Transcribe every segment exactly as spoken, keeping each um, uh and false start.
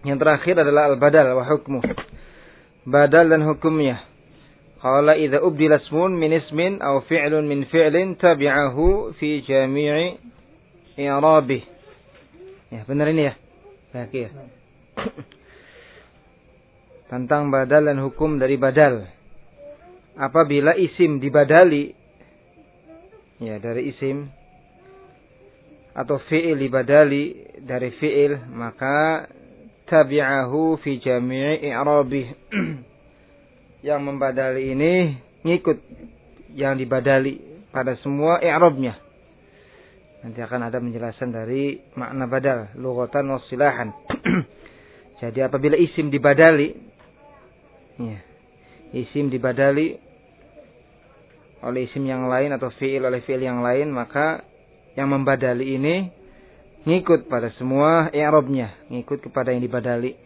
Yang terakhir adalah al-badal wa hukmuh. Badal dan hukumnya. Qala idza ubdila ismun min ismin aw fi'lun min fi'lin tabi'ahu fi jami'i i'rabih. Ya, benar ini ya? Baik ya. Tentang badal dan hukum dari badal. Apabila isim dibadali, ya dari isim, atau fi'il dibadali dari fi'il, maka tabi'ahu fi jami'i i'rabih. Yang membadali ini ngikut yang dibadali pada semua i'rabnya. Nanti akan ada penjelasan dari makna badal, lughatan wa istilahan. Jadi apabila isim dibadali, ya, isim dibadali oleh isim yang lain atau fi'il oleh fi'il yang lain, maka yang membadali ini ngikut pada semua i'rabnya, ngikut kepada yang dibadali.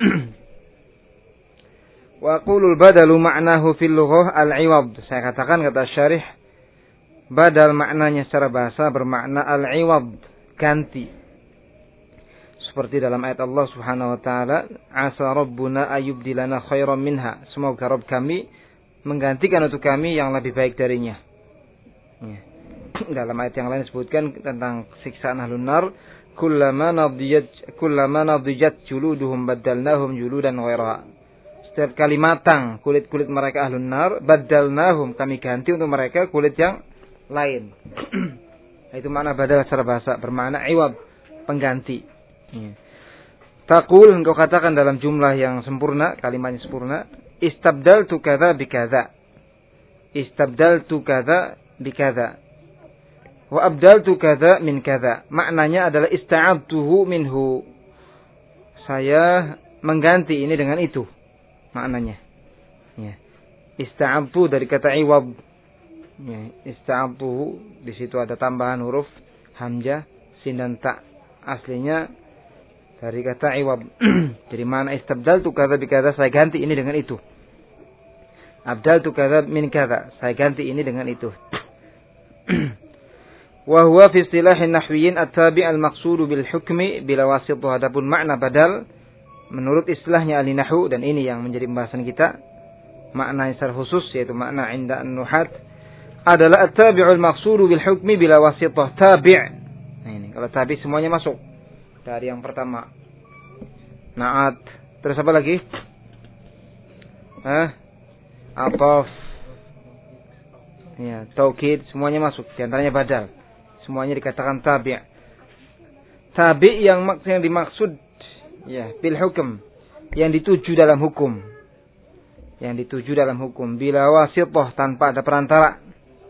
Wa qulul badalu ma'nahu fil lughah al-'iwad. Saya katakan kata syarih, badal maknanya secara bahasa bermakna al-'iwad, ganti. Seperti dalam ayat Allah Subhanahu wa taala, asa rabbuna ayyubdilana khairan minha. Semoga Rabb kami menggantikan untuk kami yang lebih baik darinya. Ya. Dalam ayat yang lain disebutkan tentang siksaan ahlun nar, kullama nadijat kullama nadijat juluduhum baddalnahum juludan ghairaha. Setiap kali matang kulit-kulit mereka ahlun nar, baddalnahum, kami ganti untuk mereka kulit yang lain. Itu makna badal secara bahasa, bermakna iwab, pengganti. Ya. Taqul, engkau katakan dalam jumlah yang sempurna, kalimatnya sempurna, istabdaltu kadza bikadza. Istabdaltu kadza bikadza. Wa abdaltu kadza min kadza. Maknanya adalah ista'abtuhu minhu. Saya mengganti ini dengan itu. Maknanya. Ya. Ista'abtu dari kata iwab. Ya. Ista'abtuhu, di situ ada tambahan huruf hamzah, sin dan ta. Aslinya dari kata iwab. Jadi mana istabdaltu kadza bikadza, saya ganti ini dengan itu. Abdaltu kadza min kadza, saya ganti ini dengan itu. Wa huwa fi istilahin nahwiyyin at-tabi' al-maqsudu bil hukmi bila wasithah. Adapun makna badal menurut istilahnya ahli nahwu, dan ini yang menjadi pembahasan kita, makna secara khusus yaitu makna inda an-nuhat adalah at-tabi'ul maqsudu bil hukmi bila wasithah. Tabi'. Nah ini kalau tabi' semuanya masuk. Dari yang pertama na'at, terus apa lagi? Hah? Ataf. Ya, taukid, semuanya masuk. Di antaranya badal. Semuanya dikatakan tabi'. Tabi' yang maksud yang dimaksud ya, bil hukum, yang dituju dalam hukum. Yang dituju dalam hukum bila wasithah, tanpa ada perantara.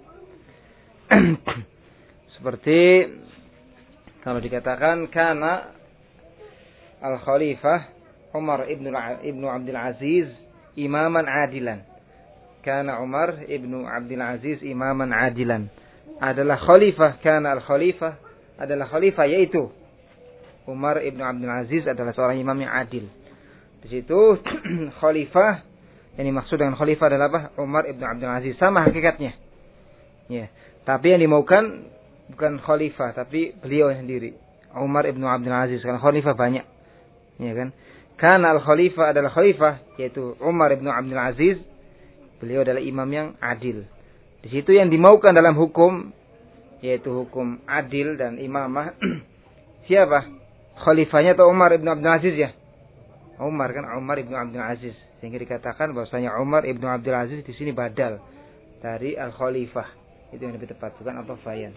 Seperti kalau dikatakan kana al-khalifah Umar ibnu ibnu Abdul Aziz imaman adilan. Kana Umar ibnu Abdul Aziz imaman adilan. Adalah khalifah, kana al-khalifah adalah khalifah, yaitu Umar ibnu Abdul Aziz adalah seorang imam yang adil. Di situ khalifah yang dimaksud dengan khalifah adalah apa? Umar ibnu Abdul Aziz, sama hakikatnya. Ya, tapi yang dimaukan bukan khalifah, tapi beliau sendiri, Umar ibnu Abdul Aziz. Karena khalifah banyak, ya kan? Karena al-khalifah adalah khalifah, yaitu Umar ibnu Abdul Aziz. Beliau adalah imam yang adil. Di situ yang dimaukan dalam hukum, yaitu hukum adil dan imamah. Siapa? Khalifahnya atau Umar ibnu Abdul Aziz ya? Umar kan, Umar ibnu Abdul Aziz. Sehingga dikatakan bahwasanya Umar ibnu Abdul Aziz di sini badal dari al-khalifah. Itu yang lebih tepat, bukan al-fayan.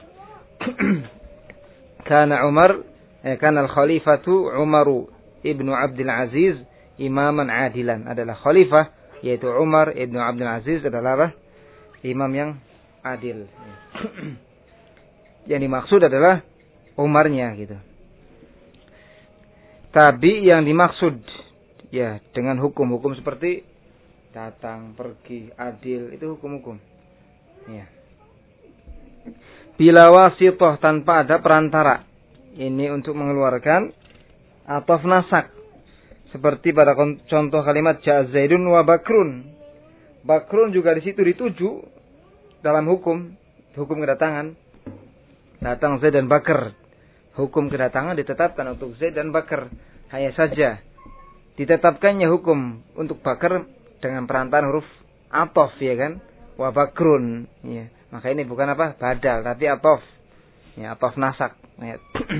Karena Umar, eh, karena al-khalifatu Umaru ibnu Abdul Aziz imaman adilan. Adalah khalifah, yaitu Umar ibnu Abdul Aziz adalah apa? Imam yang adil. Yang dimaksud adalah Umarnya gitu. Tabi yang dimaksud ya dengan hukum-hukum seperti datang, pergi, adil, itu hukum-hukum. Ya. Bila wasithah, tanpa ada perantara. Ini untuk mengeluarkan ataf nasak. Seperti pada contoh kalimat ja'a Zaidun wa Bakrun. Bakrun juga di situ dituju dalam hukum, hukum kedatangan. Datang Zaid dan Bakar. Hukum kedatangan ditetapkan untuk Zaid dan Bakar. Hanya saja ditetapkannya hukum untuk bakar dengan perantaraan huruf atof, ya kan? Wa bakrun, ya. Maka ini bukan apa? Badal, tapi atof. Ya, atof nasak. Ya.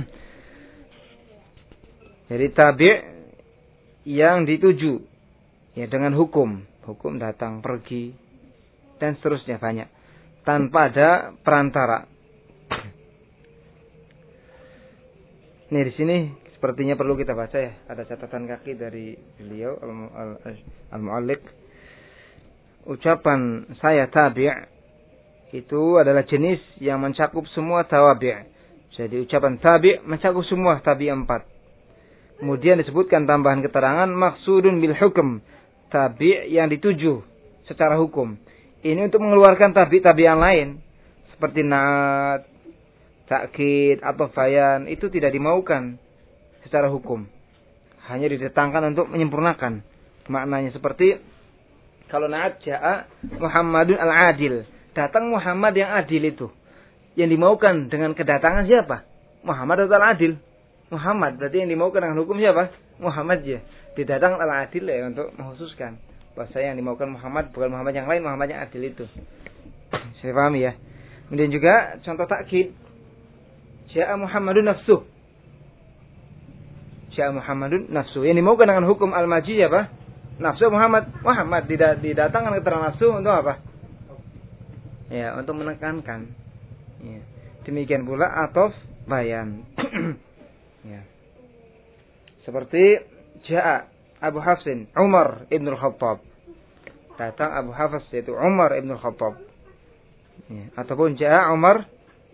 Jadi tabi' yang dituju ya dengan hukum, hukum datang, pergi dan seterusnya banyak tanpa ada perantara. Nih di sini sepertinya perlu kita baca ya, ada catatan kaki dari beliau al-mu'alliq. Ucapan saya tabi' itu adalah jenis yang mencakup semua tawabi'. Jadi ucapan tabi' mencakup semua tabi' empat. Kemudian disebutkan tambahan keterangan maksudun bil hukm, tabi' yang dituju secara hukum. Ini untuk mengeluarkan tabi'-tabi' yang lain seperti na'at, ta'kid atau bayan, itu tidak dimaukan secara hukum. Hanya didatangkan untuk menyempurnakan maknanya, seperti kalau na'at ja'a Muhammadun al-adil, datang Muhammad yang adil itu. Yang dimaukan dengan kedatangan siapa? Muhammad atau al-adil? Muhammad. Berarti yang dimaukan dengan hukum siapa? Muhammad ya. Didatang al-adil ya untuk mengkhususkan bahasa yang dimaukan Muhammad, bukan Muhammad yang lain, Muhammad yang adil itu. Saya pahami ya. Kemudian juga contoh takkid. Ja'a Muhammadun nafsuh. Ja'a Muhammadun nafsuh. Yang dimaukan dengan hukum al-maji apa? Nafsu Muhammad. Muhammad didatangkan keterangan nafsu untuk apa? Ya, untuk menekankan. Ya. Demikian pula atof bayan. Ya. Seperti Ja'a Abu Hafsin Umar ibn al-Khattab. Datang Abu Hafs yaitu Umar ibn al-Khattab. Ya. Ataupun Ja'a Umar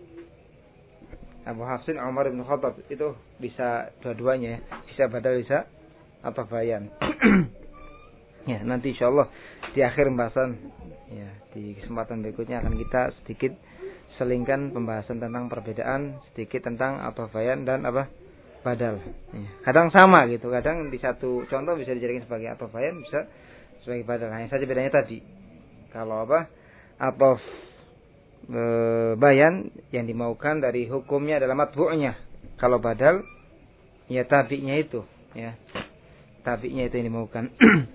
Abu Hafsin Umar ibn al-Khattab. Itu bisa dua-duanya ya. Bisa badal, bisa atau bayan. Ya, nanti insyaallah di akhir pembahasan ya, di kesempatan berikutnya akan kita sedikit selingkan pembahasan tentang perbedaan, sedikit tentang apa bayan dan apa badal. Ya. Kadang sama gitu, kadang di satu contoh bisa dijadikan sebagai atau bayan, bisa sebagai badal. Hanya saja bedanya tadi. Kalau apa? Atau e, bayan yang dimaukan dari hukumnya adalah matbu'nya. Kalau badal ya tabi'nya itu, ya. Tabi'nya itu yang dimaukan.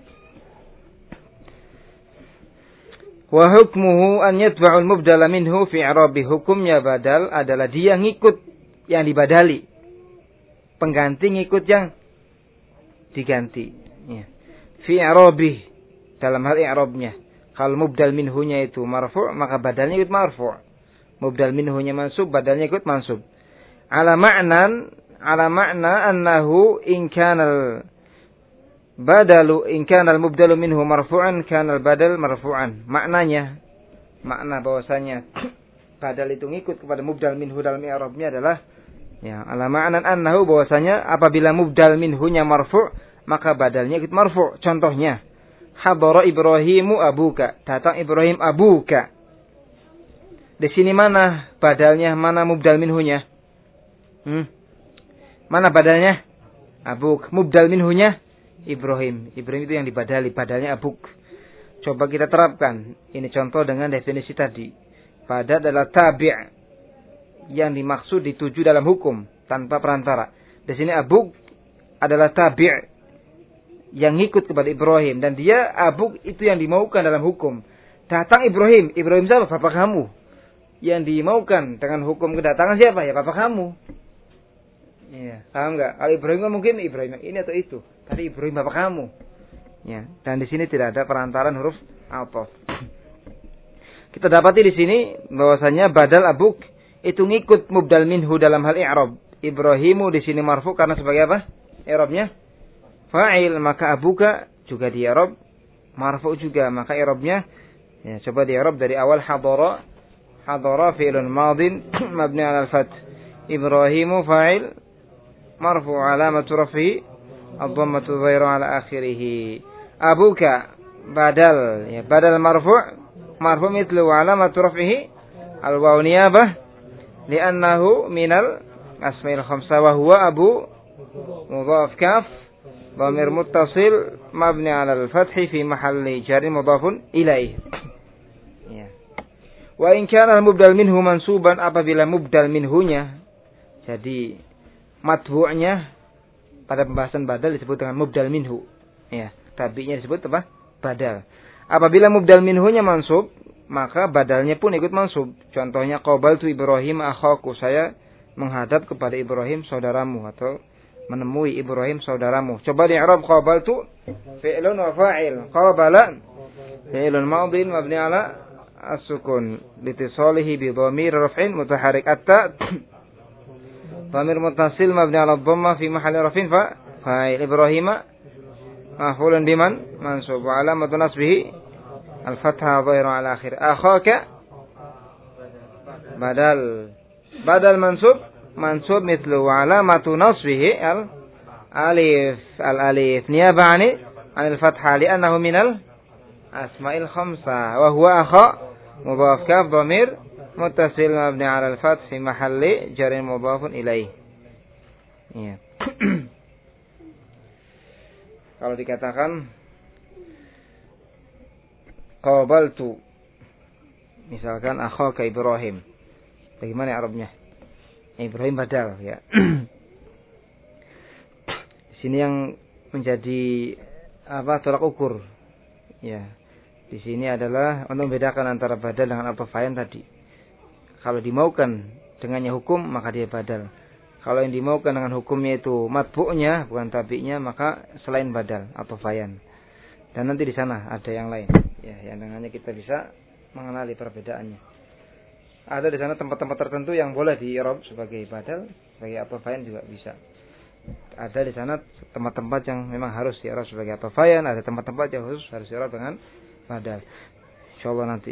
Wa hukmuhu an yatba'ul mubdala minhu fi i'rabi. Hukumnya badal adalah dia ngikut yang dibadali. Pengganti ngikut yang diganti. Ya. Fi i'rabi, dalam hal i'rabnya. Kalau mubdal minhunya itu marfu', maka badalnya ikut marfu'. Mubdal minhunya mansub, badalnya ikut mansub. Ala ma'nan, ala ma'na annahu in kana badalu in kana al-mubdalu minhu marfu'an kana al-badal marfu'an. Maknanya, makna bahwasanya badal itu ngikut kepada mubdal minhu dalam i'rabnya adalah ya, ala ma'nan annahu bahwasanya apabila mubdal minhunya marfu', maka badalnya ikut marfu'. Contohnya, hadara Ibrahimu abuka, datang Ibrahim abuka. Di sini mana badalnya, mana mubdal minhunya? Hmm? Mana badalnya? Abuk. Mubdal minhunya Ibrahim. Ibrahim itu yang dibadali, badalnya abuk. Coba kita terapkan. Ini contoh dengan definisi tadi. Badal adalah tabi' yang dimaksud dituju dalam hukum tanpa perantara. Di sini abuk adalah tabi' yang ngikut kepada Ibrahim, dan dia abuk itu yang dimaukan dalam hukum. Datang Ibrahim, Ibrahim siapa? Bapak kamu. Yang dimaukan dengan hukum kedatangan siapa? Ya bapak kamu. Iya, paham enggak? Kalau Ibrahim kan mungkin Ibrahim yang ini atau itu. Tadi Ibrahim bapak kamu. Ya, dan di sini tidak ada perantaran huruf ataf. Kita dapati di sini bahwasanya badal abuk itu ngikut mubdal minhu dalam hal i'rab. Ibrahimu di sini marfu karena sebagai apa? I'rabnya fa'il, maka abuka juga di i'rab marfu juga, maka i'rabnya ya, coba di i'rab dari awal hadara. Hadara fi'lun madin mabni 'ala al-fath. Ibrahimu fa'il marfu 'alamatu raf'ihi ad-dhammatu dhahira 'ala akhirih. Abuka badal ya, badal marfu' marfu mithlu 'alamatu raf'ihi al-waw niyabah li'annahu minal asma'il khamsah wa huwa abu mudhaf kaf dhamir muttasil mabni 'ala al-fath fi mahalli jar mudhafun ilaih. Ya. Wa in kana al-mubdal minhu mansuban, apabila mubdal minhunya jadi matbu'nya pada pembahasan badal disebut dengan mubdal minhu. Ya, tabi'nya disebut apa? Badal. Apabila mubdal minhunya mansub, maka badalnya pun ikut mansub. Contohnya qabaltu Ibrahim akhaku, saya menghadap kepada Ibrahim saudaramu, atau menemui Ibrahim saudaramu. Coba di i'rab qabaltu fi'lun wa fa'il. Qabala fi'lun madhin mabni ala as-sukun litisalihi bi dhamir raf'in mutaharrik atta dhamir muttasil mabni ala dhamma fi mahalli raf'in fa fa'il. Ibrahim maf'ulun biman mansub wa alamatu nasbihi al-fathah dhahirun ala akhir. Akhaka badal badal mansub mansub mithlu wa alamatu nasbihi al alif al alif niyaba 'an al-fathah li'annahu min al asma'il khamsah wa huwa akha mudhaf kaf dhamir muttasil mabni 'ala al-fath fi mahalli jar mudhafun ilaih. Ya. Kalau dikatakan qabaltu misalkan akhaka Ibrahim, bagaimana Arabnya? Ibrahim badal, ya. Di sini yang menjadi apa tolak ukur, ya. Di sini adalah untuk membedakan antara badal dengan athafayan tadi. Kalau dimaukan dengannya hukum, maka dia badal. Kalau yang dimaukan dengan hukumnya itu matbu'nya, bukan tabi'nya, maka selain badal athafayan. Dan nanti di sana ada yang lain, ya, yang dengannya kita bisa mengenali perbedaannya. Ada di sana tempat-tempat tertentu yang boleh di-i'rab sebagai badal, sebagai athafayan juga bisa. Ada di sana tempat-tempat yang memang harus di-i'rab sebagai athafayan, ada tempat-tempat yang khusus harus di-i'rab dengan badal. Insyaallah nanti.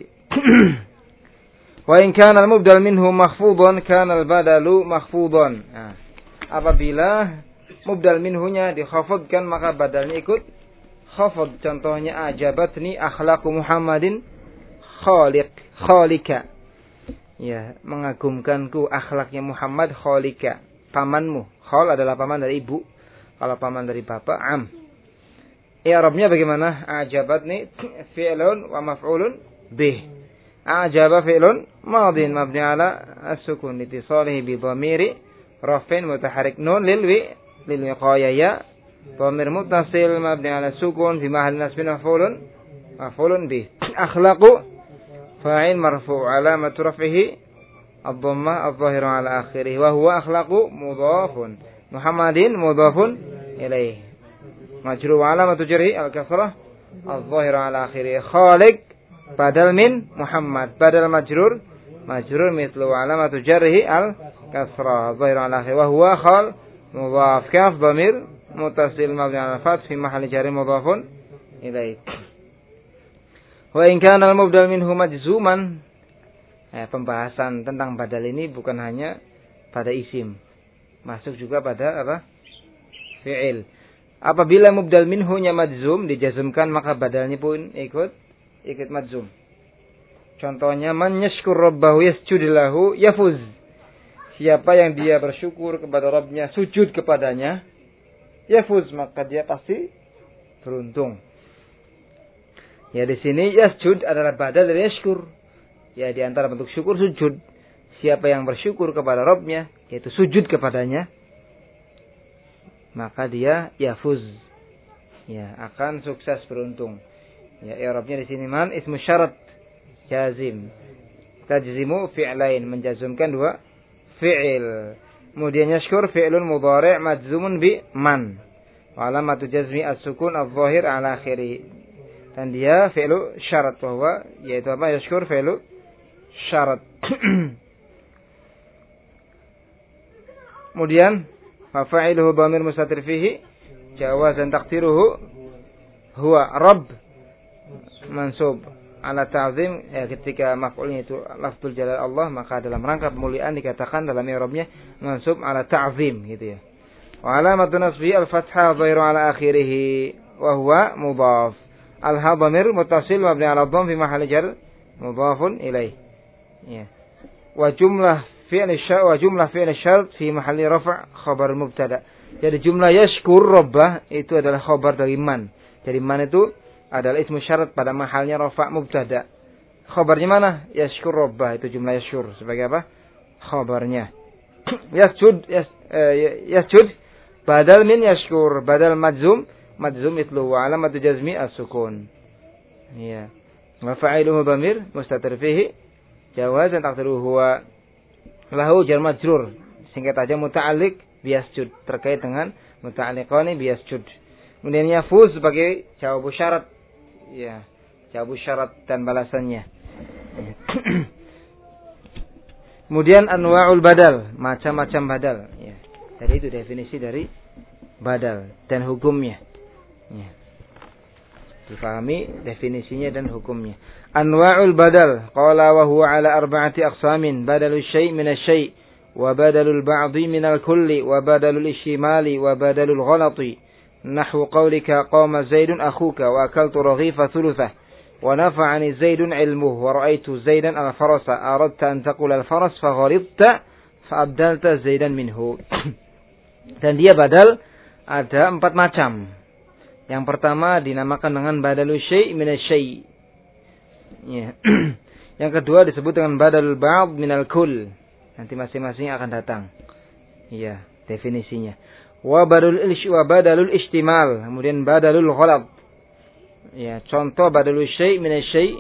Wa in kana al-mubdal minhu makhfudhan kana al-badalu makhfudhan. Nah, apabila mubdal minhunya dikhafadkan maka badalnya ikut khafad. Contohnya ajabatni akhlaqu Muhammadin khaliq khalika. Ya, mengagumkanku akhlaknya Muhammad khalika, pamanmu. Khal adalah paman dari ibu. Kalau paman dari bapak am. I'rabnya bagaimana? Ajabatni fi'lun wa maf'ulun bih. Ajaba fi'lun madhin mabni ala as-sukun litisalihi bi dhamiri raf'in mutaharrik nun lil wi lil wiqaya ya. Dhamir muttasil mabni ala sukun fi mahalli nasbin maf'ulun maf'ulun bih. Akhlaqu fa'il marfu' alamatu raf'ihi ad-dhammah adh-dhahira ala akhirih wa huwa akhlaqu mudhafun Muhammadin mudhafun ilaih majrur wa alamatu jarhi al-kasrah adh-dhahira ala akhirih. Khaliq badal min Muhammad, badal majrur majrur mithlu alamatu jarhi al-kasrah adh-dhahira ala akhirih wa huwa khal mudhaf kaf dhamir muttasil mabni ala fath fi mahalli jarri mudhafun ilaih. Wa in kana al-mubdal minhu majzuman. Eh, pembahasan tentang badal ini bukan hanya pada isim, masuk juga pada apa? Fi'il. Apabila mubdal minhunya majzum, dijazmkan maka badalnya pun ikut ikut majzum. Contohnya man yashkur rabbahu yasjud lahu yafuz. Siapa yang dia bersyukur kepada Rabbnya, sujud kepadanya, yafuz, maka dia pasti beruntung. Ya, di sini yasjud adalah badal dari yashkur. Ya, di antara bentuk syukur sujud. Siapa yang bersyukur kepada Rabbnya, yaitu sujud kepadanya, maka dia yafuz. Ya, akan sukses beruntung. Ya, i'rabnya di sini man ismu syarat jazim. Tajzimu fi'lain, menjazmkan dua fi'il. Kemudian yashkur fi'lun mudhari' majzumun bi man. Wa alamatu jazmi as-sukun adh-dhahir ala akhirih. Dan dia fi'lu syarat, bahwa yaitu apa? Yashkur fi'lu syarat. Kemudian fa'iluhu dhamir mustatir fihi jawazan taqdiruhu huwa rabb mansub ala ta'zim. Ya, ketika maf'ulnya itu lafzul jalal Allah, maka dalam rangka pemuliaan dikatakan dalam i'rabnya mansub ala ta'zim, gitu ya. Wa alamatu nasbi al-fathah dhahiru ala akhirih wa huwa mudhaf. Al-ha dhamir muttasil mabni ala dhamm fi mahalli jar mudhafun ilaih. Ya. Wa jumlah fi'l syart wa jumlah fi'l syart fi mahalli raf' khabar mubtada. Jadi jumlah yashkur rabbah itu adalah khabar dari man. Jadi man itu adalah ismu syarat pada mahalnya rafa' mubtada. Khabarnya mana? Yashkur rabbah, itu jumlah yashkur sebagai apa? Khabarnya. Yasjud yas, eh, yasjud badal min yashkur, badal majzum majzum mithluhu wa alamatu jazmi as-sukun. Ya. Wa fa'iluhu dhamir mustatir fihi jawazan taqdiruhu huwa lahu jar majrur. Singkat aja muta'alliq biyasjud, terkait dengan muta'alliqani biyasjud. Kemudian yafuz sebagai jawab syarat. Ya, jawab syarat dan balasannya. Kemudian anwa'ul badal, macam-macam badal. Ya. Jadi itu definisi dari badal dan hukumnya. Ya. Difahami definisinya dan hukumnya. Anwa'ul badal, qala wa huwa ala arba'ati aqsamin, badalul syai' min asy-syai' wa badalul ba'dhi min al-kulli wa badalul ishtimali wa badalul ghalati. Nahwu qawlika qama Zaidun akhuka wa akaltu raghifa thuluthah. ونفعني زيد علمه ورأيت زيدا الفرس أردت أن تقول الفرس فغلطت فأبدلت زيدا منه. Dan dia badal ada empat macam. Yang pertama dinamakan dengan badalul syai' min asy-syai'. Ya. Yang kedua disebut dengan badalul ba'd minal kull. Nanti masing-masing akan datang. Iya, definisinya. Wa badalul ish wa badalul istimal, kemudian badalul ghalab. Ya, contoh badalul syai' min asy-syai',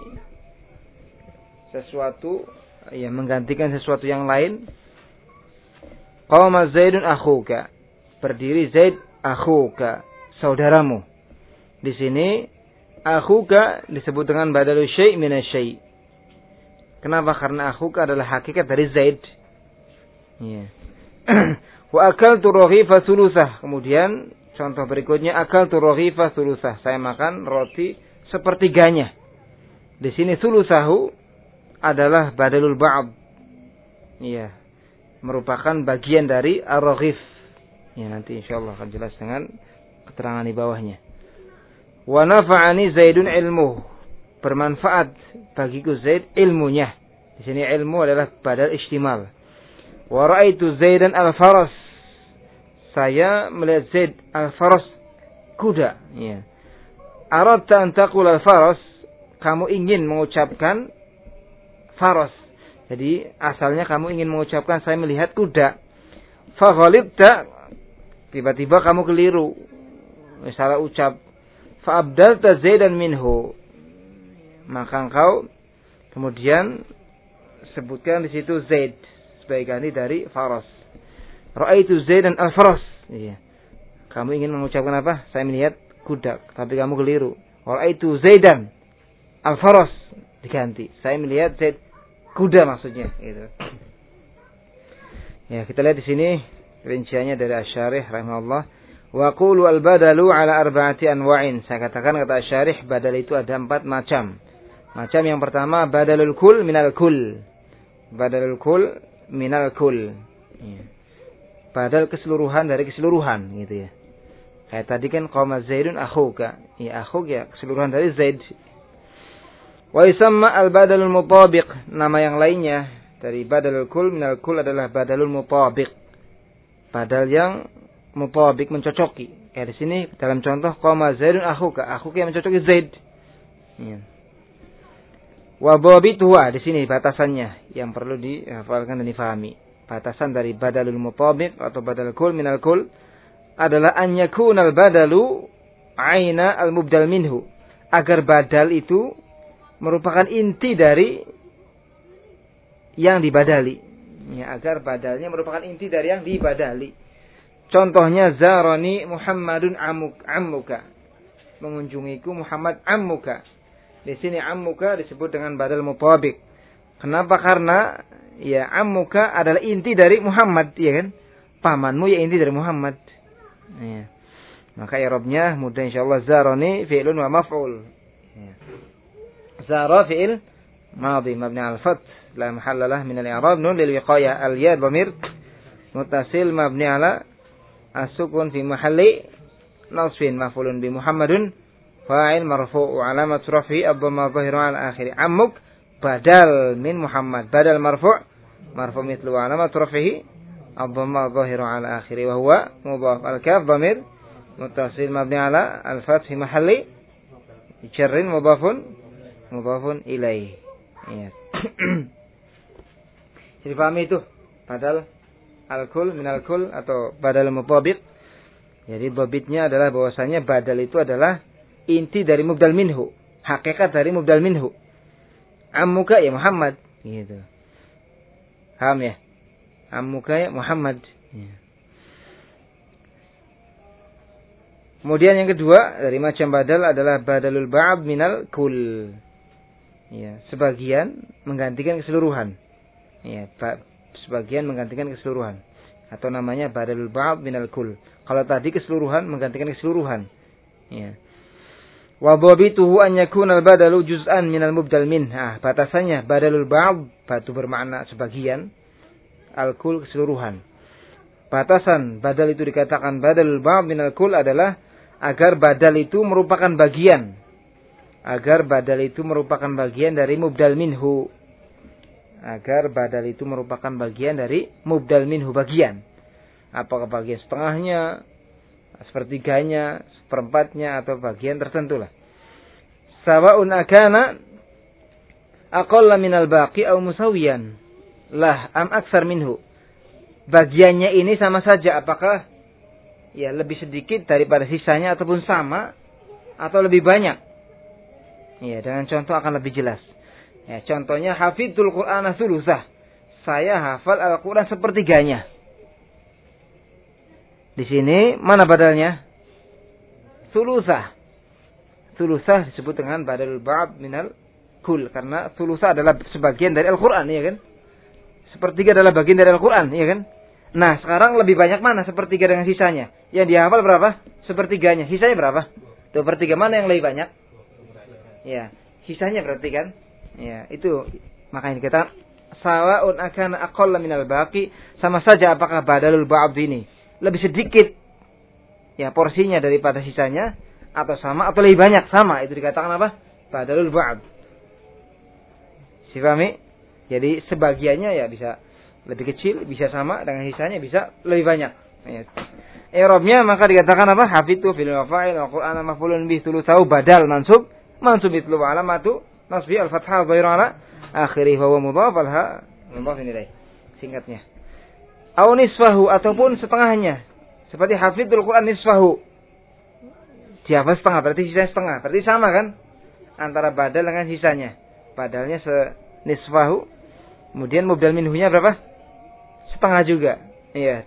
sesuatu ya menggantikan sesuatu yang lain. Qama Zaidun akhuka, berdiri Zaid akhuka, saudaramu. Di sini akhuka disebut dengan badalul syai' min asy-syai'. Kenapa? Karena akhuka adalah hakikat dari Zaid. Ya. Wa akaltu raghifa thuluthah, kemudian contoh berikutnya akaltu raghifa thuluthah, saya makan roti sepertiganya. Di sini thuluthahu adalah badalul ba'd. Iya, merupakan bagian dari ar-raghif. Ya, nanti insyaallah akan jelas dengan keterangan di bawahnya. Wa nafa'ani Zaidun ilmuh, bermanfaat bagiku Zaid ilmunya. Di sini ilmu adalah badal istimal. Wa ra'aitu Zaidan al-faras, saya melihat Zaid al-faras, kuda. Ya. Aradta an taqul al-faras, kamu ingin mengucapkan faras. Jadi asalnya kamu ingin mengucapkan saya melihat kuda. Fa ghalibta, tiba-tiba kamu keliru, salah ucap. Fa abdalta Zaidan minhu, maka engkau kemudian sebutkan di situ Zaid sebagai ganti dari faras. Ra'aitu Zaidan al-faras. Iya. Kamu ingin mengucapkan apa? Saya melihat kuda, tapi kamu keliru. Ra'aitu Zaidan al-faras, diganti. Saya melihat Zaid kuda maksudnya, gitu. Ya, kita lihat di sini rinciannya dari Asy-Syarih rahimahullah. Wa qulu al-badalu ala arba'ati anwa'in. Saya katakan kata Asy-Syarih badal itu ada empat macam. Macam yang pertama badalul kull minal kull. Badalul kull minal kull. Ya. Badal keseluruhan dari keseluruhan, gitu ya. Kayak tadi kan qama Zaidun akhuka. Ya, akhuk ya keseluruhan dari Zaid. Wa yusamma al-badalul mutabiq. Nama yang lainnya dari badalul kull minal kull adalah badalul mutabiq. Badal yang mutabiq, mencocoki. Kayak di sini dalam contoh qama Zaidun akhuka. Akhuka yang mencocoki Zaid. Ya. Wa dhabituha, di sini batasannya yang perlu dihafalkan dan difahami. Batasan dari badalul mutabiq atau badal kull minal kull adalah an yakunal badalu aina al mubdal minhu, agar badal itu merupakan inti dari yang dibadali. Ya, agar badalnya merupakan inti dari yang dibadali. Contohnya zarani Muhammadun amuk ammuka, mengunjungiku Muhammad ammuka. Di sini ammuka disebut dengan badal mutabiq. Kenapa? Karena ya ammuka adalah inti dari Muhammad, ya kan? Pamanmu ya inti dari Muhammad. Ya. Maka i'rabnya mudah insyaallah. Zarani fi'lun wa maf'ul. Ya. Zara fi'il madhi mabni al-fath la mahalla lah min al-i'rab, nun lil wiqayah, al-ya dhamir muttasil mabni ala as-sukun fi mahalli nasbin, maf'ulun bi Muhammadun fa'il marfu' wa alamat raf'i ad-dhamma dhahiru ala akhir. Ammuk badal min Muhammad, badal marfu' marfu' mithlu wa alamat raf'ihi ad-dhamma dhahiru ala akhir wa huwa mudhaf. Al-kaf dhamir muttasil mabni ala al-fath fi mahalli jarrin mudhafun mudhafun ilaih. Ya. Jadi pahami itu badal al-kull min al-kull atau badal mutabiq. Jadi babitnya adalah bahwasanya badal itu adalah inti dari mubdal minhu, hakikat dari mubdal minhu. Ammuka ya Muhammad, gitu. Paham ya? Ammuka ya Muhammad. Ya. Kemudian yang kedua dari macam badal adalah badalul ba'd minal kull. Ya, sebagian menggantikan keseluruhan. Ya, sebagian menggantikan keseluruhan. Atau namanya badalul ba'd minal kull. Kalau tadi keseluruhan menggantikan keseluruhan. Ya. Wa dhabituhu an yakuna al-badalu juz'an minal mubdal min. Ah, batasannya badalul ba'd batu bermakna sebagian, al-kull keseluruhan. Batasan badal itu dikatakan badalul ba'd minal kull adalah agar badal itu merupakan bagian. Agar badal itu merupakan bagian dari mubdal minhu. Agar badal itu merupakan bagian dari mubdal minhu, bagian. Apakah bagian setengahnya, sepertiganya, seperempatnya, atau bagian tertentu lah. Sawa'un akana aqalla minal baqi aw musawiyan lah am aksar minhu. Bagiannya ini sama saja, apakah ya lebih sedikit daripada sisanya ataupun sama atau lebih banyak. Ya, dengan contoh akan lebih jelas. Ya, contohnya hafidul Qur'ana sulusah. Saya hafal Al-Qur'an sepertiganya. Di sini mana badalnya? Sulusah. Sulusah disebut dengan badalul ba'd minal kull karena sulusah adalah sebagian dari Al-Qur'an, ya kan? Sepertiga adalah bagian dari Al-Qur'an, ya kan? Nah, sekarang lebih banyak mana sepertiga dengan sisanya? Yang dihafal berapa? Sepertiganya. Sisanya berapa? Dua per tiga. Mana yang lebih banyak? Ya, sisanya berarti kan? Ya, itu makanya kita sawa'un akana aqalla minal baqi, sama saja apakah badalul ba'd ini lebih sedikit ya porsinya daripada sisanya atau sama atau lebih banyak, sama. Itu dikatakan apa? Badalul ba'd. Dipahami? Jadi sebagiannya ya bisa lebih kecil, bisa sama dengan sisanya, bisa lebih banyak. Ya. I'rabnya maka dikatakan apa? Hafidtu fil wafa'il wa Qur'ana maf'ulun bih thulutsahu badal mansub mansub itlu alamatu nasbi al-fathah dhairu ala akhirih wa mudhaf alha mudhaf ilaih. Singkatnya. Au nisfahu ataupun setengahnya. Seperti hafidul Qur'an nisfahu. Dihafal setengah berarti sisanya setengah. Berarti sama kan? Antara badal dengan sisanya. Badalnya se nisfahu. Kemudian mubdal minhunya berapa? Setengah juga. Iya.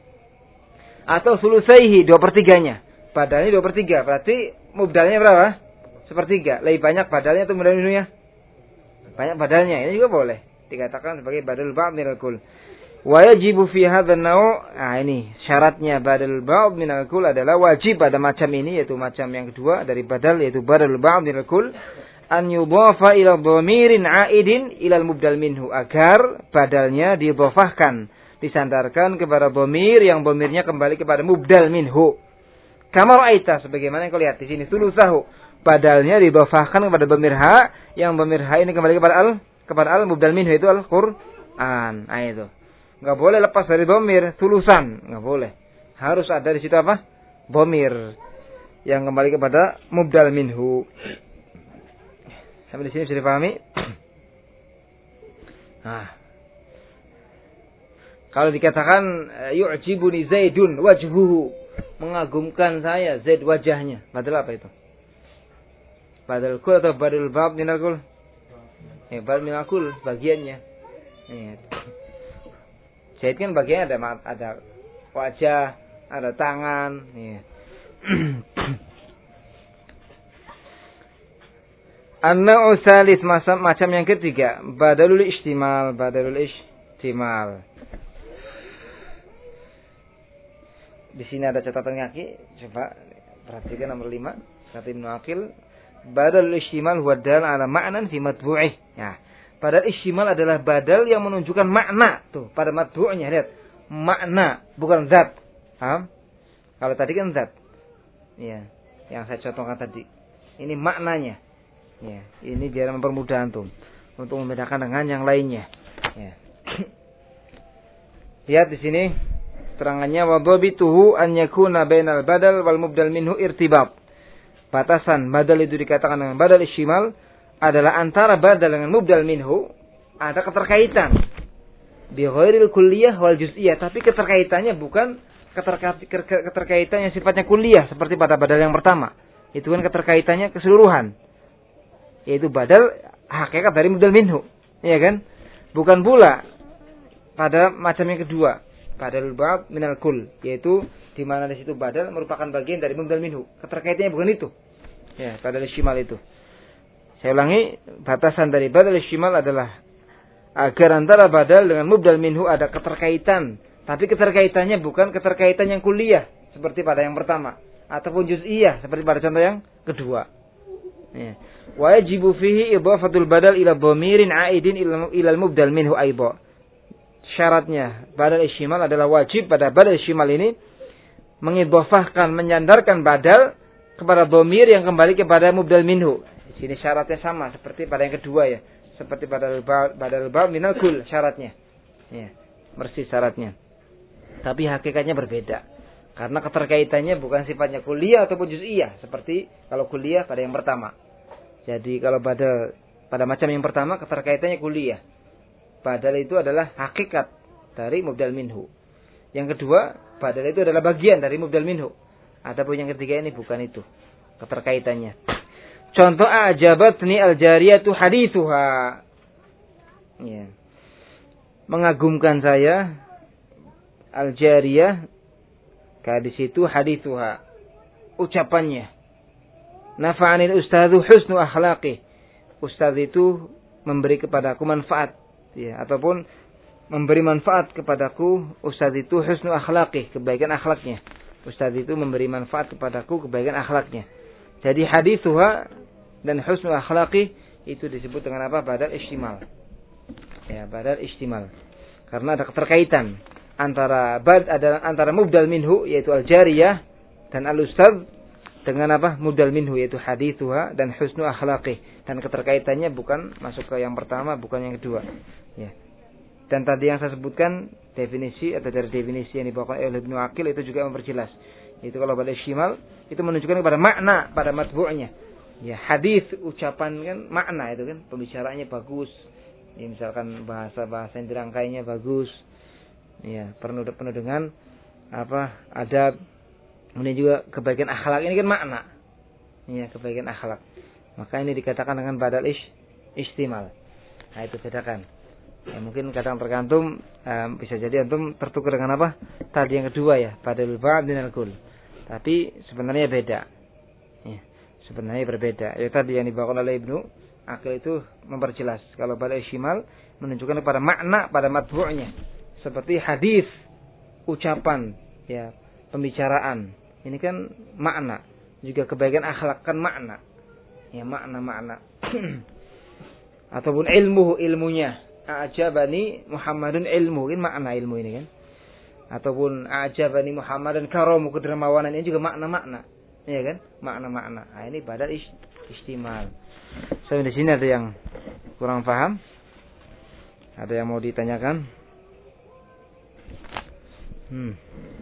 Atau sulusaihi, dua per tiganya. Badalnya dua per tiga. Berarti mubdalnya berapa? Sepertiga. Lebih banyak badalnya atau mubdal minhunya? Banyak badalnya. Ini juga boleh dikatakan sebagai badal ba'd minal kull. Wa yajibu fi hadzal naw'. Nah, ini syaratnya badal ba'd minal kull adalah wajib pada macam ini, yaitu macam yang kedua dari badal, yaitu badal ba'd minal kull, an yudhafa ila dhamirin 'aidin ila al-mubdal minhu, agar badalnya didhafahkan, disandarkan kepada dhamir yang dhamirnya kembali kepada mubdal minhu. Kama ra'aita, sebagaimana yang kau lihat di sini, sulusahu, badalnya didhafahkan kepada dhamir ha, yang dhamir ha ini kembali kepada al kepada al mubdal minhu itu Al-Qur'an. Ah, itu. Enggak boleh lepas dari dhamir sulusan, enggak boleh. Harus ada di situ apa? Dhamir yang kembali kepada mubdal minhu. Sampai di sini bisa dipahami? Nah. Kalau dikatakan yu'jibuni Zaidun wajhuhu, mengagumkan saya Zaid wajahnya, badal apa itu? Badal kul atau badal ba'd minal kul? Eh, badal minal kul bagiannya. Eh. Zaid kan bagiannya ada ada wajah, ada tangan, ya. An-naw'u tsalits, macam yang ketiga, badalul istimal, badalul istimal. Di sini ada catatan kaki, coba perhatikan nomor lima, kata Ibnu Aqil, badalul istimal huwa dal ala ma'nan fi matbu'ih. Nah, badal istimal adalah badal yang menunjukkan makna tuh pada matbu'nya, lihat. Makna, bukan zat. Paham? Kalau tadi kan zat. Ya, yang saya contohkan tadi. Ini maknanya. Ya, ini biar mempermudah antum untuk membedakan dengan yang lainnya. Ya. Lihat di sini terangannya, wa dhabituhu an yakuna bainal badal wal mubdal minhu irtibab. Batasan badal itu dikatakan dengan badal istimal adalah antara badal dengan mubdal minhu ada keterkaitan. Bi ghairil kulliyah wal juz'iyah, tapi keterkaitannya bukan keterka- keterkaitan yang sifatnya kuliah seperti pada badal yang pertama. Itu kan keterkaitannya keseluruhan. Yaitu badal hakikat dari mubdal minhu. Iya kan? Bukan pula pada macam yang kedua, badalul ba'd minal kull, yaitu di mana di situ badal merupakan bagian dari mubdal minhu. Keterkaitannya bukan itu. Ya, badal istimal itu. Saya ulangi, batasan dari badal istimal adalah agar antara badal dengan mubdal minhu ada keterkaitan, tapi keterkaitannya bukan keterkaitan yang kuliah seperti pada yang pertama, ataupun juz'iyah seperti pada contoh yang kedua. Ya. Wa yajibu fihi idhafatul badal ila dhamirin aidin ila al-mubdal minhu aidha. Syaratnya badal istimal adalah wajib pada badal istimal ini mengidhafahkan, menyandarkan badal kepada dhamir yang kembali kepada mubdal minhu. Di sini syaratnya sama seperti pada yang kedua ya, seperti pada badal ba'd minal kull syaratnya. Ya, persis syaratnya. Tapi hakikatnya berbeda. Karena keterkaitannya bukan sifatnya kuliah ataupun juz'iyah seperti kalau kuliah pada yang pertama. Jadi kalau badal pada macam yang pertama keterkaitannya kuliah. Badal itu adalah hakikat dari mubdal minhu. Yang kedua, badal itu adalah bagian dari mubdal minhu. Adapun yang ketiga ini bukan itu keterkaitannya. Contoh ajabatni al-jariyatu hadithuha. Ya. Mengagumkan saya al-jariyah, gadis itu hadithuha, ucapannya. Nafa'anil ustadzu husnu akhlaqih. Ustadz itu memberi kepadaku manfaat, ya, ataupun memberi manfaat kepadaku. Ustadz itu husnu akhlaqih, kebaikan akhlaknya. Ustadz itu memberi manfaat kepadaku, kebaikan akhlaknya. Jadi hadithuha dan husnu akhlaqih itu disebut dengan apa? Badal istimal. Ya, badal istimal. Karena ada keterkaitan antara bad ada antara mubdal minhu yaitu al-jariyah dan al-ustadz dengan apa? Mubdal minhu yaitu hadithuha dan husnu akhlaqih, dan keterkaitannya bukan masuk ke yang pertama, bukan yang kedua. Ya. Dan tadi yang saya sebutkan definisi atau dari definisi yang dibawakan oleh Ibnu Aqil itu juga memperjelas. Itu kalau badal istimal itu menunjukkan kepada makna pada matbu'nya. Ya, hadis ucapan kan makna itu kan, pembicaraannya bagus. Ya, misalkan bahasa-bahasa yang dirangkainya bagus. Ya, penuh penuh dengan apa? Adab. Kemudian juga kebaikan akhlak ini kan makna. Ya, kebaikan akhlak. Maka ini dikatakan dengan badal ish, istimal. Nah, itu bedakan. Ya, mungkin kadang tergantung um, bisa jadi antum tertukar dengan apa? Tadi yang kedua ya, badal ba'd minal kull. Tapi sebenarnya beda. Ya, sebenarnya berbeda. Ya tadi yang dibawakan oleh Ibnu Aqil itu memperjelas kalau badal istimal menunjukkan kepada makna pada matbu'nya. Seperti hadis, ucapan, ya, pembicaraan. Ini kan makna. Juga kebaikan akhlak kan makna. Ya, makna-makna. Ataupun ilmu, ilmunya. A'jabani Muhammadun ilmu. Ini makna ilmu ini kan. Ataupun a'jabani Muhammadun karamu, kedermawanan. Ini juga makna-makna. Ya kan? Makna-makna. Nah, ini badal istimal. So, di sini ada yang kurang paham? Ada yang mau ditanyakan? Hmm.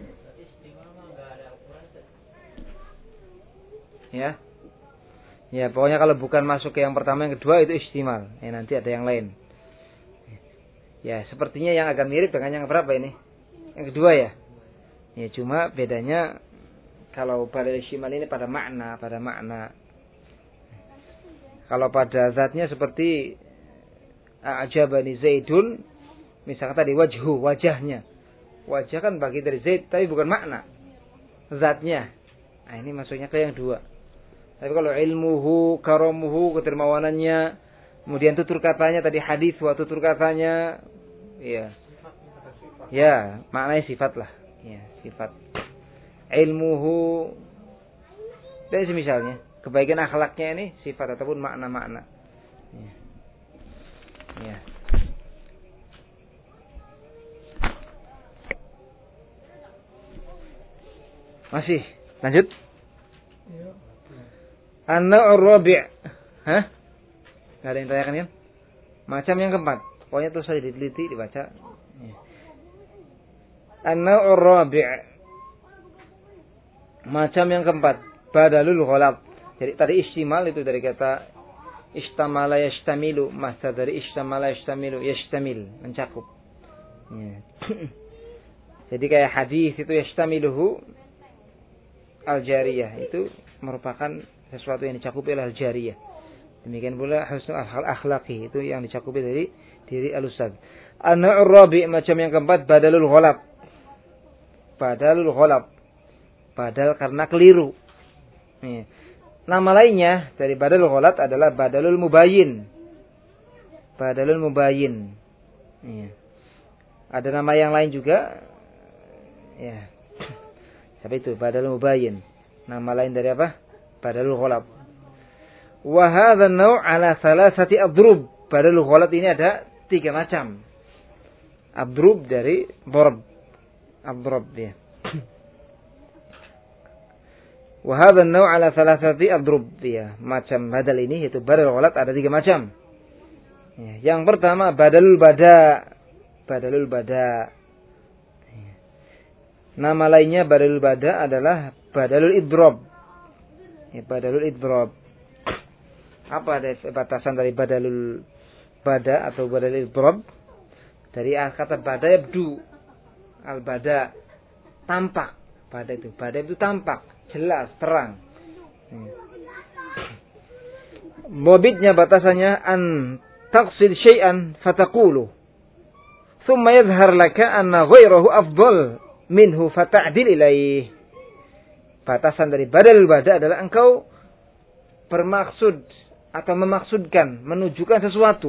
Ya. Ya, pokoknya kalau bukan masuk ke yang pertama, yang kedua itu istimal. Ya, nanti ada yang lain. Ya, sepertinya yang agak mirip dengan yang berapa ini? Yang kedua ya. Ya, cuma bedanya kalau pada istimal ini pada makna, pada makna. Kalau pada zatnya seperti a'jabani Zaidun, misalkan tadi wajhu, wajahnya. Wajah kan bagi dari Zaid, tapi bukan makna. Zatnya. Nah, ini masuknya ke yang dua. Tapi kalau ilmuhu, karamuhu, kedermawanannya, kemudian tutur katanya tadi hadis, wa tutur katanya, ya, ya, maknanya sifat lah, ya, sifat. Ilmuhu, dan semisalnya, kebaikan akhlaknya ini sifat ataupun makna-makna. Ya. Ya. Masih, lanjut. An-naw'ur rabi'. Hah? Enggak ada yang tanyakan kan? Macam yang keempat. Pokoknya terus saja diteliti, dibaca. Ya. An-naw'ur rabi'. Macam yang keempat, badalul ghalab. Jadi tadi istimal itu dari kata istamala yastamilu, masa dari istamala yastamilu, yastamil, mencakup. Ya. Jadi kayak hadis itu yastamiluhu al-jariyah, itu merupakan sesuatu yang dicakupi oleh al-jariyah. Demikian pula husnul akhlaqi, itu yang dicakupi dari diri al-ustaz. An-naw'ur rabi', macam yang keempat, badalul ghalab. Badalul ghalab. Badal karena keliru. Nih. Nama lainnya dari badalul ghalab adalah badalul mubayyin. Badalul mubayyin. Nih. Ada nama yang lain juga. Ya. Tapi itu badalul mubayyin. Nama lain dari apa? Badalul ghalab. Wa hadha an-naw' ala thalathati adrub. Badalul ghalab ini ada tiga macam. Adrub dari darb. Adrub dia. Wa hadha an-naw' ala thalathati adrub dia. Macam badal ini yaitu badalul ghalab ada tiga macam. Ya, yang pertama badalul bada. Badalul bada. Nama lainnya badalul bada adalah badalul idrob. Ya, badalul idrob. Apa ada batasan dari badalul bada atau badalul idrob? Dari kata bada yabdu. Al-bada. Tampak. Bada itu. Bada itu tampak. Jelas. Terang. Mobitnya batasannya an taqsid syai'an fataqulu. Thumma yadhhar laka anna ghairahu afdal minhu fata'dil ilaih. Batasan dari badal bada adalah engkau bermaksud atau memaksudkan, menunjukkan sesuatu.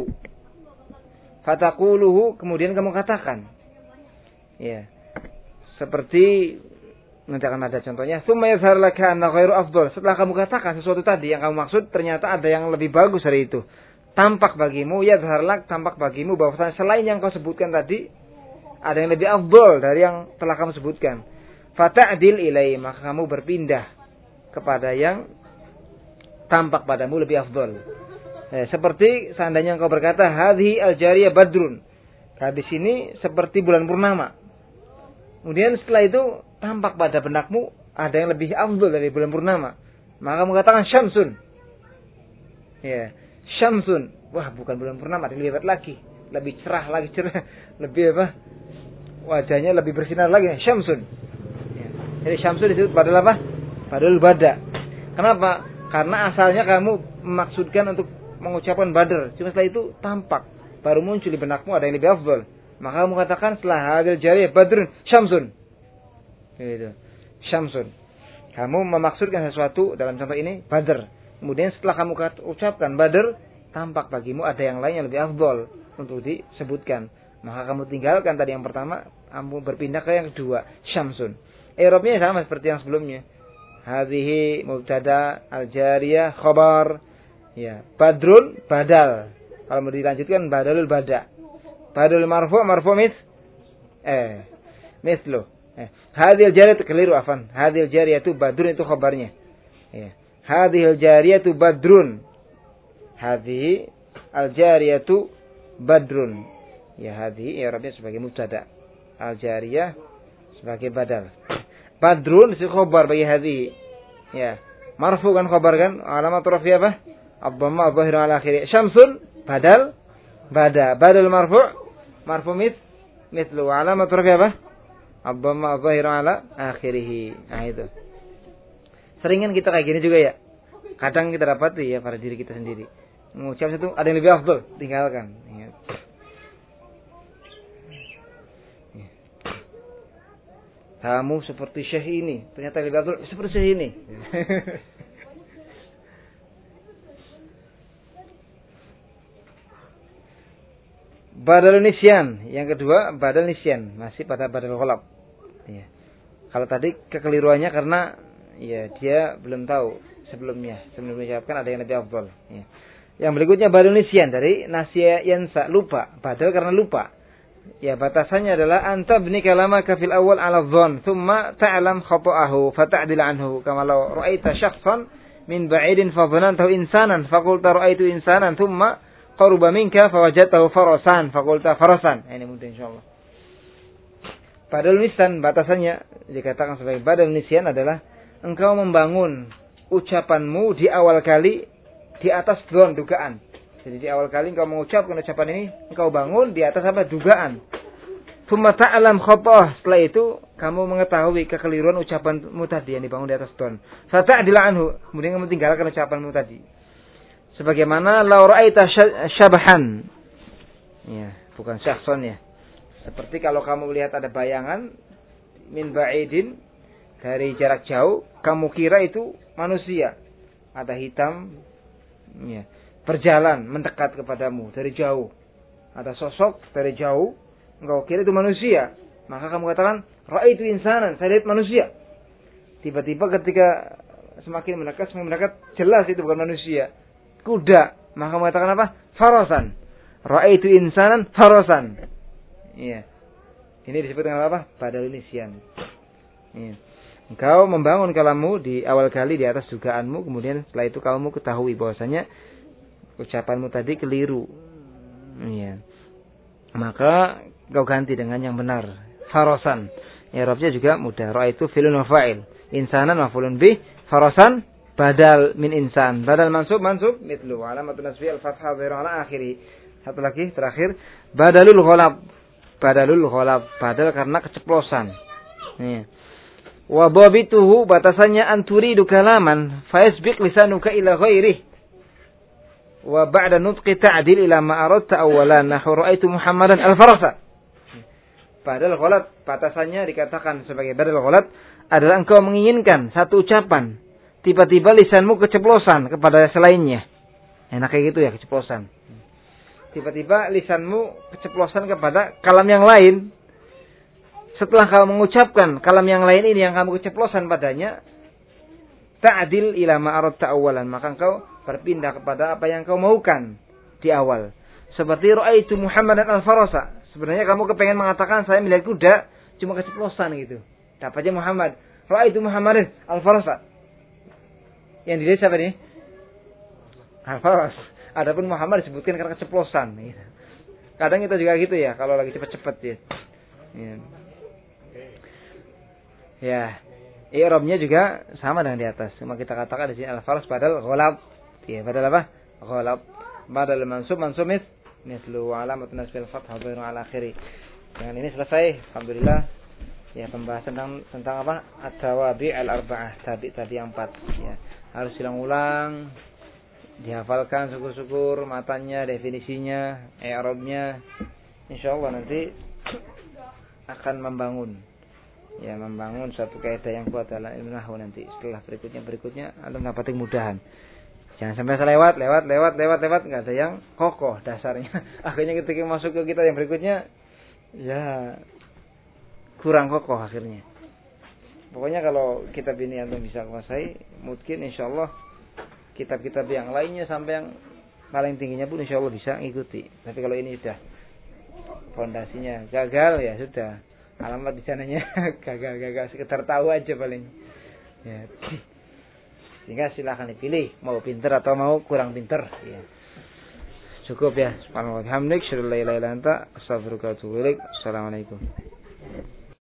Fataquluhu, kemudian kamu katakan. Ya. Seperti nanti akan ada contohnya. Tsumma yazhar laka anna ghairu afdal. Setelah kamu katakan sesuatu tadi yang kamu maksud, ternyata ada yang lebih bagus dari itu. Tampak bagimu, yazhar lak, tampak bagimu bahwa selain yang kau sebutkan tadi, ada yang lebih afdal dari yang telah kamu sebutkan. Fata'dil ilai, maka kamu berpindah kepada yang tampak padamu lebih afdal. Eh, seperti seandainya engkau berkata, hadhi al-jariyah badrun. Hadis ini seperti bulan purnama. Kemudian setelah itu tampak pada benakmu ada yang lebih afdal dari bulan purnama. Maka kamu katakan syamsun. Ya, syamsun. Wah, bukan bulan purnama, dilihat lagi, lebih cerah lagi cerah, lebih apa? Wajahnya lebih bersinar lagi, syamsun. Ya. Jadi syamsun disebut badal apa? Badal bada. Kenapa? Karena asalnya kamu memaksudkan untuk mengucapkan badr, cuma setelah itu tampak, baru muncul di benakmu ada yang lebih afdal. Maka kamu katakan setelah hadil jariyah badrun syamsun. Gitu. Syamsun. Kamu memaksudkan sesuatu dalam contoh ini badr. Kemudian setelah kamu ucapkan badr, tampak bagimu ada yang lain yang lebih afdal untuk disebutkan. Maka kamu tinggalkan tadi yang pertama, kamu berpindah ke yang kedua, syamsun. I'rabnya sama seperti yang sebelumnya. Hadhihi mubtada, al-jariyah khabar. Ya, badrun badal. Kalau mau dilanjutkan badalul bada. Badalul marfu' marfu' mis eh mislu. Eh, hadhil jariyah keliru afan. Hadhil jariyah itu badrun itu khabarnya. Ya. Hadhil jariyah itu badrun. Hadhi al-jariyah itu badrun. Ya, hadhi i'rabnya sebagai mubtada. Al-jariyah sebagai badal. Badrun itu khabar bagi hadhi. Ya. Marfu kan khabar kan? Alamat rafi apa? Ad-dhamma adh-dhahiru ala akhirih. Syamsun badal bada. Badal marfu' marfu' mit mithlu. Alamat rafi apa? Ad-dhamma adh-dhahiru ala akhirih. Nah itu. Seringan kita kayak gini juga ya. Kadang kita dapati ya pada diri kita sendiri. Mengucap satu ada yang lebih afdal, tinggalkan. Ya. Kamu seperti syekh ini, ternyata lebih afdal seperti syekh ini. Badal nisyan, yang kedua badal nisyan, masih pada badal ghalab. Ya. Kalau tadi kekeliruannya karena ya dia belum tahu sebelumnya, sebelum mengucapkan ada yang lebih afdal. Ya. Yang berikutnya badal nisyan dari nasya yansa, lupa, badal karena lupa. Ya, batasannya adalah anta bni kalamaka fil awal ala dhann, thumma ta'lam khata'ahu fata'dil anhu, kama law ra'aita syakhsan min ba'idin fa dhanantahu insanan faqulta ra'aitu insanan thumma qaruba minka fawajadtahu farasan faqulta farasan. Ini mudah insyaallah. Badal nisyan batasannya dikatakan sebagai badal nisyan adalah engkau membangun ucapanmu di awal kali di atas dhann, dugaan. Jadi di awal kali engkau mengucapkan ucapan ini, engkau bangun di atas apa? Dugaan. Tsumma ta'lam khata'ah. Setelah itu kamu mengetahui kekeliruan ucapanmu tadi yang dibangun di atas don. Fata'dil anhu. Kemudian kamu tinggalkan ucapanmu tadi. Sebagaimana law ra'aita syabahan. Ya, bukan syakhsan ya. Seperti kalau kamu melihat ada bayangan min ba'idin dari jarak jauh, kamu kira itu manusia. Ada hitam ya, berjalan mendekat kepadamu dari jauh. Ada sosok dari jauh, engkau kira itu manusia. Maka kamu katakan, ra'aitu insanan, saya lihat manusia. Tiba-tiba ketika semakin mendekat, semakin mendekat, jelas itu bukan manusia. Kuda. Maka kamu katakan apa? Farasan. Ra'aitu insanan farasan. Iya. Ini disebut dengan apa? Badalun nisyan. Iya. Engkau membangun kalammu di awal kali di atas dugaanmu, kemudian setelah itu kamu ketahui bahwasanya ucapanmu tadi keliru. Iya. Maka kau ganti dengan yang benar. Farasan. Ya, Arabnya juga mudah. Ra'aitu fi'lun wa fa'il. Insanan maf'ulun bih. Farasan badal min insan. Badal mansub mansub mithlu. Alamatun nasbi al-fathah dhahirun ala akhiri. Satu lagi terakhir. Badalul ghalab. Badalul ghalab. Badal karena keceplosan. Iya. Wa dhabituhu batasannya anturidu kalaman fa yasbiq lisanuka ila ghairihi. Wa ba'da nutqi ta'dil ila ma aradta awalan nahu ra'aitu Muhammadan al-farasa. Badal ghalat batasannya dikatakan sebagai badal ghalat adalah engkau menginginkan satu ucapan, tiba-tiba lisanmu keceplosan kepada selainnya. Enak kayak gitu ya, keceplosan. Tiba-tiba lisanmu keceplosan kepada kalam yang lain. Setelah kamu mengucapkan kalam yang lain ini yang kamu keceplosan padanya, ta'dil ila ma aradta awalan, maka engkau berpindah kepada apa yang kau maukan di awal. Seperti ra'aitu Muhammadan al-farasa. Sebenarnya kamu kepengen mengatakan saya melihat kuda, cuma keceplosan gitu. Dapatnya Muhammad. Ra'aitu Muhammadan al-farasa. Yang dilihat siapa nih? Al-faras. Adapun Muhammad disebutkan karena keceplosan. Gitu. Kadang kita juga gitu ya, kalau lagi cepat-cepat ya. Ya. Ya. I'rabnya juga sama dengan di atas. Cuma kita katakan di sini al-faras badal ghalab. Ya, badal apa? Ghalab. Badal mansub mansub mis mislu alamatun nasbil fathah dhahirun ala akhiri. Dengan ini selesai, alhamdulillah. Ya, pembahasan tentang tentang apa? At-tawabi' al-arba'ah, tabi-tabi yang empat. Ya, harus diulang-ulang, dihafalkan syukur-syukur matanya, definisinya, i'rabnya. Insyaallah nanti akan membangun. Ya, membangun satu kaidah yang kuat dalam ilmu nahwu nanti. Setelah berikutnya berikutnya antum dapat mudahan. Jangan sampai selewat, lewat, lewat, lewat, lewat, enggak ada yang kokoh dasarnya. Akhirnya ketika masuk ke kita yang berikutnya, ya kurang kokoh akhirnya. Pokoknya kalau kitab ini antum bisa kuasai, mungkin insyaallah kitab-kitab yang lainnya sampai yang paling tingginya pun insyaallah bisa ngikuti. Tapi kalau ini sudah fondasinya gagal ya sudah. Alamat di sananya gagal-gagal, sekedar tahu aja paling. Ya. Sehingga silakan dipilih mau pinter atau mau kurang pinter. Ya. Cukup ya. Subhanallah. Alhamdulillah. Assalamualaikum.